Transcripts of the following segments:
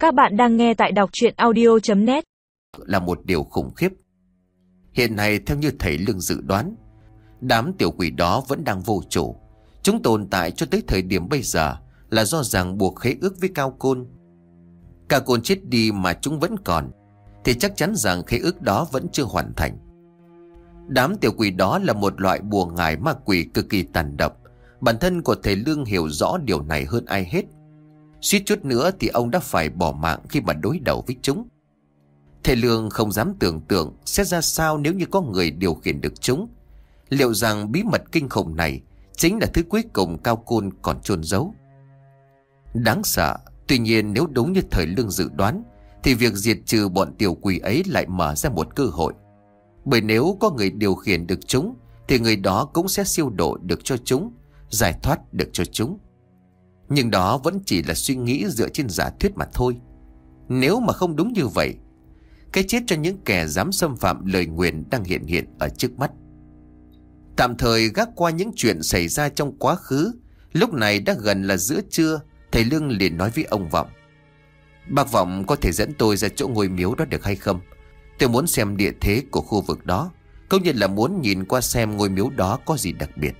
Các bạn đang nghe tại đọc truyện audio.net. Là một điều khủng khiếp. Hiện nay theo như thầy Lương dự đoán, đám tiểu quỷ đó vẫn đang vô chủ. Chúng tồn tại cho tới thời điểm bây giờ là do ràng buộc khế ước với Cao Côn. Cao Côn chết đi mà chúng vẫn còn, thì chắc chắn rằng khế ước đó vẫn chưa hoàn thành. Đám tiểu quỷ đó là một loại bùa ngải ma quỷ cực kỳ tàn độc. Bản thân của thầy Lương hiểu rõ điều này hơn ai hết. Suýt chút nữa thì ông đã phải bỏ mạng khi mà đối đầu với chúng. Thầy Lương không dám tưởng tượng sẽ ra sao nếu như có người điều khiển được chúng. Liệu rằng bí mật kinh khủng này chính là thứ cuối cùng Cao Côn còn chôn giấu? Đáng sợ. Tuy nhiên nếu đúng như thầy Lương dự đoán, thì việc diệt trừ bọn tiểu quỷ ấy lại mở ra một cơ hội. Bởi nếu có người điều khiển được chúng, thì người đó cũng sẽ siêu độ được cho chúng, giải thoát được cho chúng. Nhưng đó vẫn chỉ là suy nghĩ dựa trên giả thuyết mà thôi. Nếu mà không đúng như vậy, cái chết cho những kẻ dám xâm phạm lời nguyền đang hiện ở trước mắt. Tạm thời gác qua những chuyện xảy ra trong quá khứ, lúc này đã gần là giữa trưa. Thầy Lương liền nói với ông Vọng: "Bác Vọng có thể dẫn tôi ra chỗ ngôi miếu đó được hay không? Tôi muốn xem địa thế của khu vực đó, cũng như là muốn nhìn qua xem ngôi miếu đó có gì đặc biệt."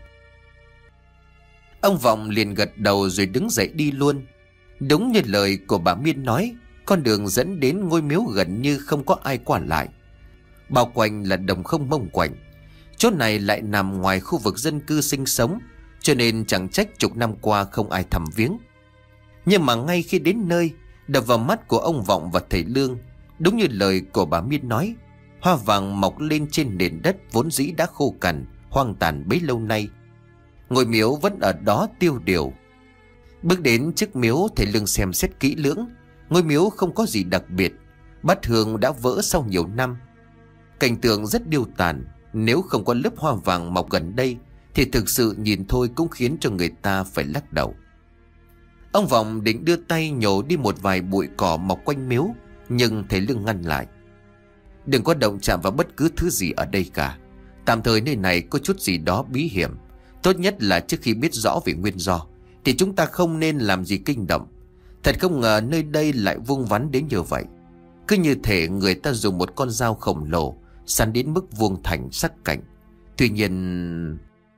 Ông Vọng liền gật đầu rồi đứng dậy đi luôn. Đúng như lời của bà Miên nói, con đường dẫn đến ngôi miếu gần như không có ai qua lại. Bao quanh là đồng không mông quạnh. Chỗ này lại nằm ngoài khu vực dân cư sinh sống, cho nên chẳng trách chục năm qua không ai thăm viếng. Nhưng mà ngay khi đến nơi, đập vào mắt của ông Vọng và thầy Lương, đúng như lời của bà Miên nói, hoa vàng mọc lên trên nền đất vốn dĩ đã khô cằn, hoang tàn bấy lâu nay. Ngôi miếu vẫn ở đó tiêu điều. Bước đến trước miếu, thầy Lương xem xét kỹ lưỡng. Ngôi miếu không có gì đặc biệt. Bát hương đã vỡ sau nhiều năm. Cảnh tượng rất điêu tàn. Nếu không có lớp hoa vàng mọc gần đây thì thực sự nhìn thôi cũng khiến cho người ta phải lắc đầu. Ông Vọng định đưa tay nhổ đi một vài bụi cỏ mọc quanh miếu, nhưng thầy Lương ngăn lại: "Đừng có động chạm vào bất cứ thứ gì ở đây cả. Tạm thời nơi này có chút gì đó bí hiểm. Tốt nhất là trước khi biết rõ về nguyên do thì chúng ta không nên làm gì kinh động. Thật không ngờ nơi đây lại vuông vắn đến như vậy. Cứ như thể người ta dùng một con dao khổng lồ săn đến mức vuông thành sắc cạnh. Tuy nhiên..."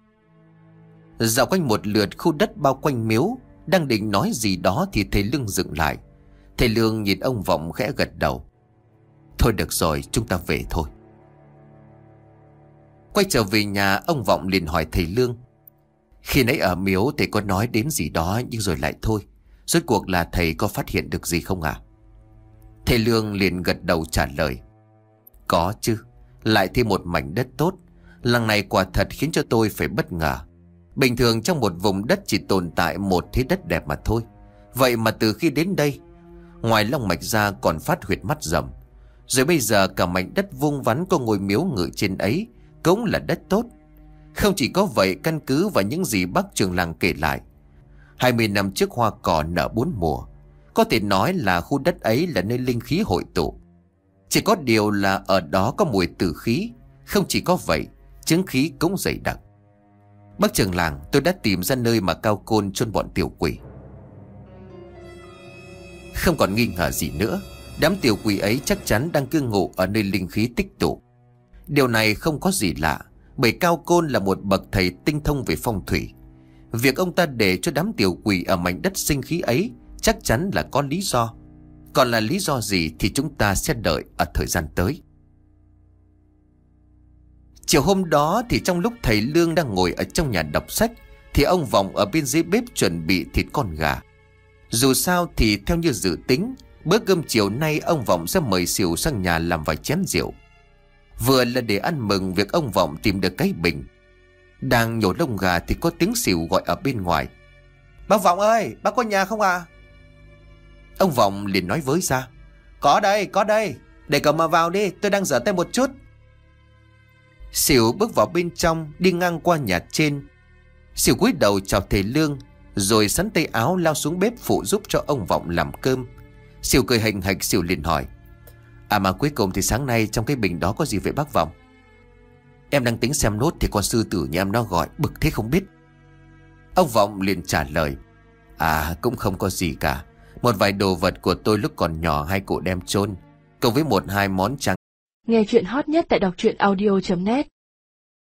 Dạo quanh một lượt khu đất bao quanh miếu, đang định nói gì đó thì thầy Lương dừng lại. Thầy Lương nhìn ông Vọng khẽ gật đầu: "Thôi được rồi, chúng ta về thôi." Quay trở về nhà, ông Vọng liền hỏi thầy Lương: "Khi nãy ở miếu thầy có nói đến gì đó nhưng rồi lại thôi. Rốt cuộc là thầy có phát hiện được gì không ạ?" Thầy Lương liền gật đầu trả lời: "Có chứ, lại thêm một mảnh đất tốt. Lần này quả thật khiến cho tôi phải bất ngờ. Bình thường trong một vùng đất chỉ tồn tại một thế đất đẹp mà thôi. Vậy mà từ khi đến đây, ngoài long mạch ra còn phát huyệt mắt rồng. Rồi bây giờ cả mảnh đất vuông vắn có ngôi miếu ngự trên ấy cũng là đất tốt. Không chỉ có vậy, căn cứ vào những gì bác trưởng làng kể lại, 20 năm trước hoa cỏ nở 4 mùa. Có thể nói là khu đất ấy là nơi linh khí hội tụ. Chỉ có điều là ở đó có mùi tử khí. Không chỉ có vậy, chứng khí cũng dày đặc. Bác trưởng làng, tôi đã tìm ra nơi mà Cao Côn chôn bọn tiểu quỷ." Không còn nghi ngờ gì nữa, đám tiểu quỷ ấy chắc chắn đang cư ngụ ở nơi linh khí tích tụ. Điều này không có gì lạ, bởi Cao Côn là một bậc thầy tinh thông về phong thủy. Việc ông ta để cho đám tiểu quỷ ở mảnh đất sinh khí ấy chắc chắn là có lý do. Còn là lý do gì thì chúng ta sẽ đợi ở thời gian tới. Chiều hôm đó thì trong lúc thầy Lương đang ngồi ở trong nhà đọc sách, thì ông Vọng ở bên dưới bếp chuẩn bị thịt con gà. Dù sao thì theo như dự tính, bữa cơm chiều nay ông Vọng sẽ mời Sỉu sang nhà làm vài chén rượu. Vừa là để ăn mừng việc ông Vọng tìm được cái bình. Đang nhổ lông gà thì có tiếng Sỉu gọi ở bên ngoài: "Bác Vọng ơi, bác có nhà không à?" Ông Vọng liền nói với ra: có đây, để cậu mà vào đi, tôi đang rửa tay một chút." Sỉu bước vào bên trong, đi ngang qua nhà trên. Sỉu cúi đầu chào thầy Lương, rồi sắn tay áo lao xuống bếp phụ giúp cho ông Vọng làm cơm. Sỉu cười hành hạch. Sỉu liền hỏi: "À mà cuối cùng thì sáng nay trong cái bình đó có gì vậy bác Vọng?" "Em đang tính xem nốt thì con sư tử nhà em nó gọi, bực thế không biết." Ông Vọng liền trả lời: "À cũng không có gì cả. Một vài đồ vật của tôi lúc còn nhỏ hai cụ đem chôn, cùng với một hai món trang. Nghe chuyện hot nhất tại đọc truyện audio.net.